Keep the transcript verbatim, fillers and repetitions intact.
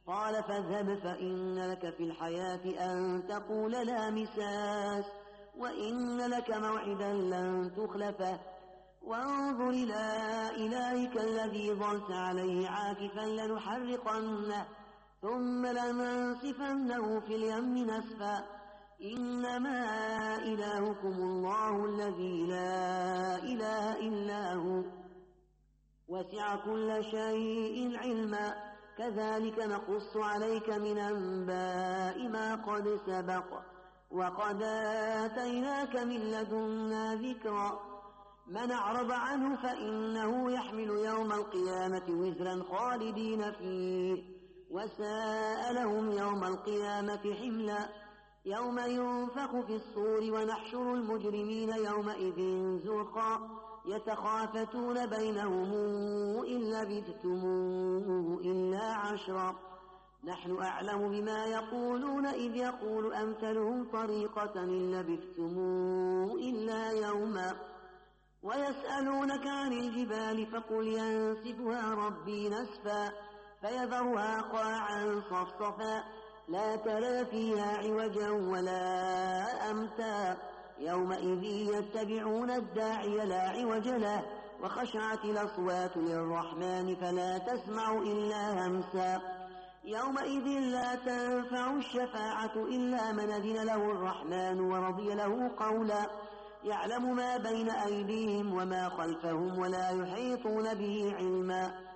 قال فاذهب فإن لك في الحياة أن تقول لا مساس وإن لك موعدا لن تخلفه وانظر إلى إلهك الذي ظلت عليه عاكفا لنحرقنه ثم لننسفنه في اليم نسفا إنما إلهكم الله الذي لا إله إلا هو وسع كل شيء علما كذلك نقص عليك من أنباء ما قد سبق وقد آتيناك من لدنا ذكرا من أعرض عنه فإنه يحمل يوم القيامة وزرا خالدين فيه وساء لهم يوم القيامة حملا يوم ينفخ في الصور ونحشر المجرمين يومئذ زرقا يتخافتون بينهم إن لبثتم إلا عشرا نحن أعلم بما يقولون إذ يقول أمثلهم طريقة إن لبثتم إلا يوما ويسألونك عن الجبال فقل ينسفها ربي نسفا فيذرها قاعا صفصفا لا ترى فيها عوجا ولا أمتا يومئذ يتبعون الداعي لا عوج له وخشعت الأصوات للرحمن فلا تسمع إلا همسا يومئذ لا تنفع الشفاعة إلا من أذن له الرحمن ورضي له قولا يعلم ما بين أيديهم وما خلفهم ولا يحيطون به علما